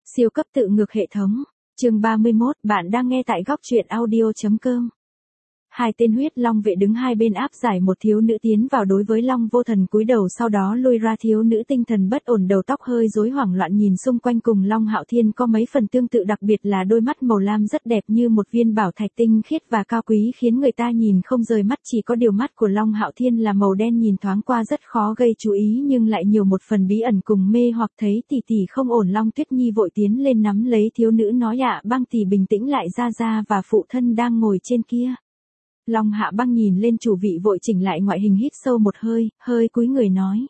Siêu cấp tự ngược hệ thống. Chương 31, bạn đang nghe tại góc truyện audio.com. Hai tên huyết long vệ đứng hai bên áp giải một thiếu nữ tiến vào, đối với Long Vô Thần cúi đầu sau đó lui ra. Thiếu nữ tinh thần bất ổn, đầu tóc hơi rối, hoảng loạn nhìn xung quanh, cùng Long Hạo Thiên có mấy phần tương tự, đặc biệt là đôi mắt màu lam rất đẹp như một viên bảo thạch tinh khiết và cao quý, khiến người ta nhìn không rời mắt. Chỉ có điều mắt của Long Hạo Thiên là màu đen, nhìn thoáng qua rất khó gây chú ý nhưng lại nhiều một phần bí ẩn cùng mê hoặc. Thấy tỷ tỷ không ổn, Long Tuyết Nhi vội tiến lên nắm lấy thiếu nữ nói: "Ạ Băng tỷ bình tĩnh lại, gia và phụ thân đang ngồi trên kia." Long Hạ Băng nhìn lên chủ vị vội chỉnh lại ngoại hình, hít sâu một hơi, hơi cúi người nói: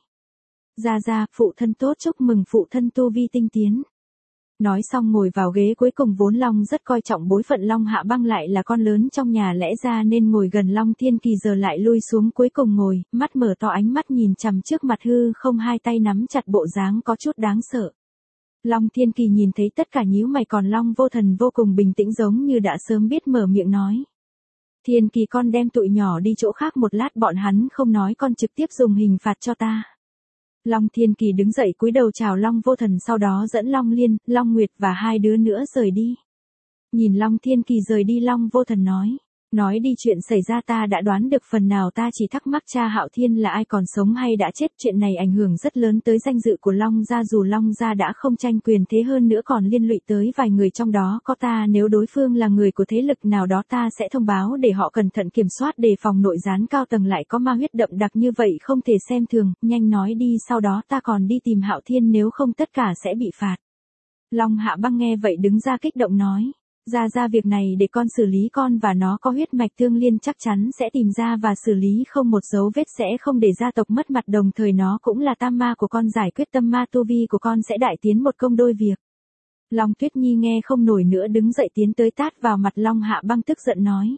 "Gia, phụ thân tốt, chúc mừng phụ thân tu vi tinh tiến." Nói xong ngồi vào ghế cuối cùng. Vốn Long rất coi trọng bối phận, Long Hạ Băng lại là con lớn trong nhà, lẽ ra nên ngồi gần Long Thiên Kỳ, giờ lại lui xuống cuối cùng ngồi, mắt mở to, ánh mắt nhìn chằm trước mặt hư không, hai tay nắm chặt, bộ dáng có chút đáng sợ. Long Thiên Kỳ nhìn thấy tất cả nhíu mày, còn Long Vô Thần vô cùng bình tĩnh, giống như đã sớm biết, mở miệng nói: "Thiên Kỳ, con đem tụi nhỏ đi chỗ khác một lát, bọn hắn không nói con trực tiếp dùng hình phạt cho ta." Long Thiên Kỳ đứng dậy cúi đầu chào Long Vô Thần, sau đó dẫn Long Liên, Long Nguyệt và hai đứa nữa rời đi. Nhìn Long Thiên Kỳ rời đi, Long Vô Thần nói đi, chuyện xảy ra ta đã đoán được phần nào, ta chỉ thắc mắc cha Hạo Thiên là ai, còn sống hay đã chết. Chuyện này ảnh hưởng rất lớn tới danh dự của Long gia, dù Long gia đã không tranh quyền thế, hơn nữa còn liên lụy tới vài người trong đó có ta. Nếu đối phương là người của thế lực nào đó, ta sẽ thông báo để họ cẩn thận kiểm soát, đề phòng nội gián cao tầng lại có ma huyết đậm đặc như vậy, không thể xem thường. Nhanh nói đi, sau đó ta còn đi tìm Hạo Thiên, nếu không tất cả sẽ bị phạt. Long Hạ Băng nghe vậy đứng ra kích động nói: "Gia, việc này để con xử lý, con và nó có huyết mạch tương liên, chắc chắn sẽ tìm ra và xử lý không một dấu vết, sẽ không để gia tộc mất mặt, đồng thời nó cũng là tam ma của con, giải quyết tâm ma, tu vi của con sẽ đại tiến một công đôi việc." Long Tuyết Nhi nghe không nổi nữa, đứng dậy tiến tới tát vào mặt Long Hạ Băng, tức giận nói: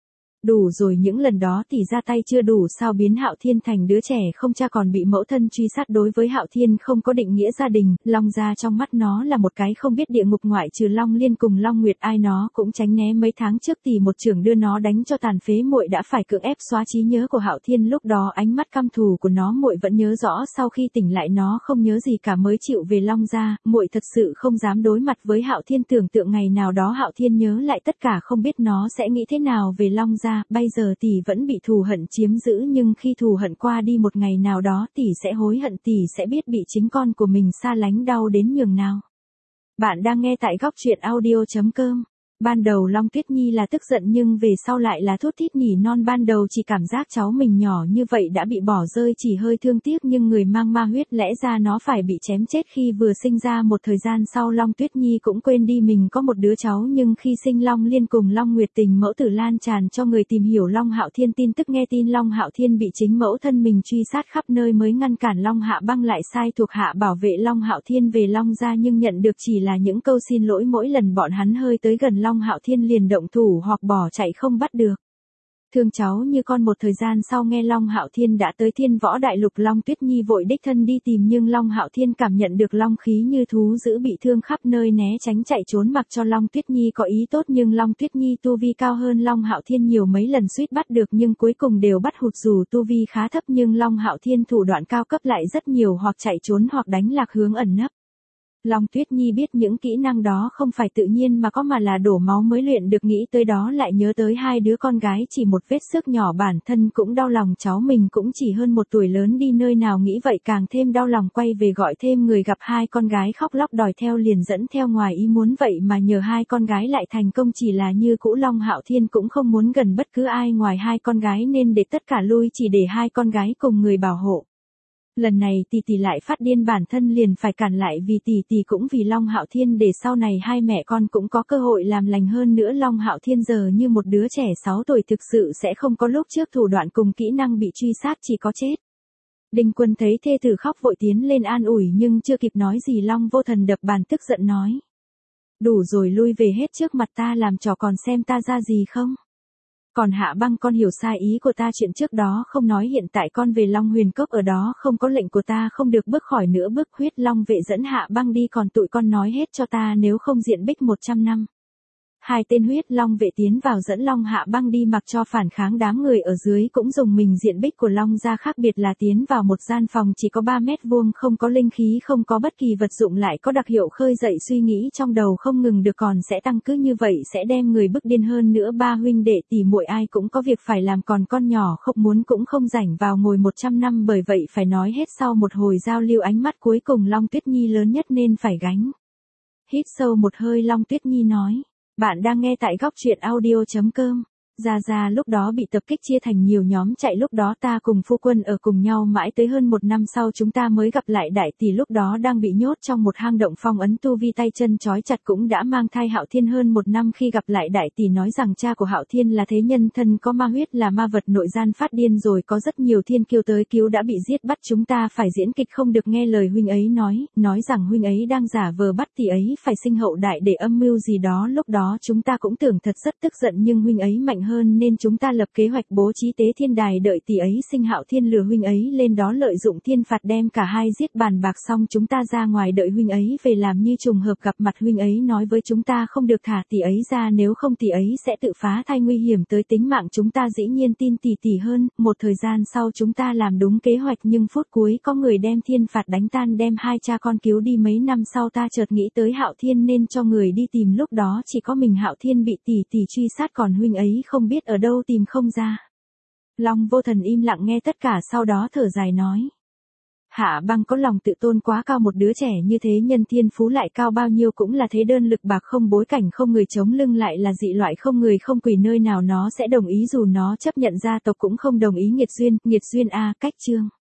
"Đủ rồi, những lần đó tỷ ra tay chưa đủ sao, biến Hạo Thiên thành đứa trẻ không cha, còn bị mẫu thân truy sát. Đối với Hạo Thiên không có định nghĩa gia đình, Long gia trong mắt nó là một cái không biết địa ngục, ngoại trừ Long Liên cùng Long Nguyệt ai nó cũng tránh né. Mấy tháng trước tỷ một chưởng đưa nó đánh cho tàn phế, muội đã phải cưỡng ép xóa trí nhớ của Hạo Thiên, lúc đó ánh mắt căm thù của nó muội vẫn nhớ rõ, sau khi tỉnh lại nó không nhớ gì cả, mới chịu về Long gia. Muội thật sự không dám đối mặt với Hạo Thiên, tưởng tượng ngày nào đó Hạo Thiên nhớ lại tất cả, không biết nó sẽ nghĩ thế nào về Long gia. Bây giờ tỷ vẫn bị thù hận chiếm giữ, nhưng khi thù hận qua đi, một ngày nào đó tỷ sẽ hối hận, tỷ sẽ biết bị chính con của mình xa lánh đau đến nhường nào." Bạn đang nghe tại góc truyện audio.com. Ban đầu Long Tuyết Nhi là tức giận, nhưng về sau lại là thút thít nỉ non. Ban đầu chỉ cảm giác cháu mình nhỏ như vậy đã bị bỏ rơi, chỉ hơi thương tiếc, nhưng người mang ma huyết lẽ ra nó phải bị chém chết khi vừa sinh ra. Một thời gian sau, Long Tuyết Nhi cũng quên đi mình có một đứa cháu, nhưng khi sinh Long Liên cùng Long Nguyệt, tình mẫu tử lan tràn cho người tìm hiểu Long Hạo Thiên tin tức. Nghe tin Long Hạo Thiên bị chính mẫu thân mình truy sát khắp nơi, mới ngăn cản Long Hạ Băng lại sai thuộc hạ bảo vệ Long Hạo Thiên về Long gia, nhưng nhận được chỉ là những câu xin lỗi. Mỗi lần bọn hắn hơi tới gần Long Hạo Thiên liền động thủ hoặc bỏ chạy, không bắt được. Thương cháu như con. Một thời gian sau nghe Long Hạo Thiên đã tới Thiên Võ Đại Lục, Long Tuyết Nhi vội đích thân đi tìm, nhưng Long Hạo Thiên cảm nhận được long khí như thú dữ, bị thương khắp nơi né tránh chạy trốn, mặc cho Long Tuyết Nhi có ý tốt, nhưng Long Tuyết Nhi tu vi cao hơn Long Hạo Thiên nhiều, mấy lần suýt bắt được nhưng cuối cùng đều bắt hụt. Dù tu vi khá thấp nhưng Long Hạo Thiên thủ đoạn cao cấp lại rất nhiều, hoặc chạy trốn hoặc đánh lạc hướng ẩn nấp. Long Tuyết Nhi biết những kỹ năng đó không phải tự nhiên mà có, mà là đổ máu mới luyện được. Nghĩ tới đó lại nhớ tới hai đứa con gái chỉ một vết xước nhỏ, bản thân cũng đau lòng, cháu mình cũng chỉ hơn một tuổi, lớn đi nơi nào, nghĩ vậy càng thêm đau lòng. Quay về gọi thêm người, gặp hai con gái khóc lóc đòi theo, liền dẫn theo, ngoài ý muốn vậy mà nhờ hai con gái lại thành công. Chỉ là như cũ, Long Hạo Thiên cũng không muốn gần bất cứ ai ngoài hai con gái, nên để tất cả lui, chỉ để hai con gái cùng người bảo hộ. Lần này tỷ lại phát điên, bản thân liền phải cản lại, vì tỷ cũng vì Long Hạo Thiên, để sau này hai mẹ con cũng có cơ hội làm lành hơn nữa. Long Hạo Thiên giờ như một đứa trẻ 6 tuổi, thực sự sẽ không có lúc trước thủ đoạn cùng kỹ năng bị truy sát, chỉ có chết. Đinh Quân thấy thê tử khóc vội tiến lên an ủi, nhưng chưa kịp nói gì Long Vô Thần đập bàn tức giận nói: "Đủ rồi, lui về hết trước mặt ta làm trò, còn xem ta ra gì không? Còn Hạ Băng, con hiểu sai ý của ta, chuyện trước đó không nói, hiện tại con về Long Huyền Cốc, ở đó không có lệnh của ta không được bước khỏi nữa bước. Huyết Long vệ dẫn Hạ Băng đi, còn tụi con nói hết cho ta, nếu không diện bích 100 năm." Hai tên huyết long vệ tiến vào dẫn Long Hạ Băng đi, mặc cho phản kháng. Đám người ở dưới cũng dùng mình diện bích của Long gia, khác biệt là tiến vào một gian phòng chỉ có 3 mét vuông, không có linh khí, không có bất kỳ vật dụng, lại có đặc hiệu khơi dậy suy nghĩ trong đầu không ngừng được, còn sẽ tăng, cứ như vậy sẽ đem người bức điên hơn nữa. Ba huynh đệ tỷ muội ai cũng có việc phải làm, còn con nhỏ không muốn cũng không rảnh vào ngồi 100 năm, bởi vậy phải nói hết. Sau một hồi giao lưu ánh mắt, cuối cùng Long Tuyết Nhi lớn nhất nên phải gánh. Hít sâu một hơi, Long Tuyết Nhi nói. Bạn đang nghe tại góc truyện audio.com. Gia lúc đó bị tập kích, chia thành nhiều nhóm chạy, lúc đó ta cùng phu quân ở cùng nhau mãi tới hơn 1 năm sau chúng ta mới gặp lại đại tỷ, lúc đó đang bị nhốt trong một hang động, phong ấn tu vi, tay chân trói chặt, cũng đã mang thai Hạo Thiên hơn 1 năm. Khi gặp lại đại tỷ nói rằng cha của Hạo Thiên là thế nhân, thân có ma huyết, là ma vật nội gian, phát điên rồi, có rất nhiều thiên kiêu tới cứu, đã bị giết, bắt chúng ta phải diễn kịch, không được nghe lời huynh ấy nói rằng huynh ấy đang giả vờ bắt tỷ ấy phải sinh hậu đại để âm mưu gì đó. Lúc đó chúng ta cũng tưởng thật rất tức giận, nhưng huynh ấy mạnh hơn nên chúng ta lập kế hoạch bố trí tế thiên đài, đợi tỷ ấy sinh Hạo Thiên lừa huynh ấy lên đó, lợi dụng thiên phạt đem cả hai giết, bàn bạc xong chúng ta ra ngoài đợi huynh ấy về, làm như trùng hợp gặp mặt huynh ấy nói với chúng ta không được thả tỷ ấy ra, nếu không tỷ ấy sẽ tự phá thai, nguy hiểm tới tính mạng chúng ta. Dĩ nhiên tin tỷ hơn. Một thời gian sau chúng ta làm đúng kế hoạch, nhưng phút cuối có người đem thiên phạt đánh tan, đem hai cha con cứu đi. Mấy năm sau ta chợt nghĩ tới Hạo Thiên nên cho người đi tìm, lúc đó chỉ có mình Hạo Thiên bị tỷ truy sát, còn huynh ấy không biết ở đâu, tìm không ra. Long Vô Thần im lặng nghe tất cả, sau đó thở dài nói. Hạ Băng có lòng tự tôn quá cao, một đứa trẻ như thế nhân thiên phú lại cao bao nhiêu cũng là thế đơn lực bạc, không bối cảnh, không người chống lưng, lại là dị loại, không người không quỷ, nơi nào nó sẽ đồng ý, dù nó chấp nhận gia tộc cũng không đồng ý. Nghiệt duyên a, cách chương.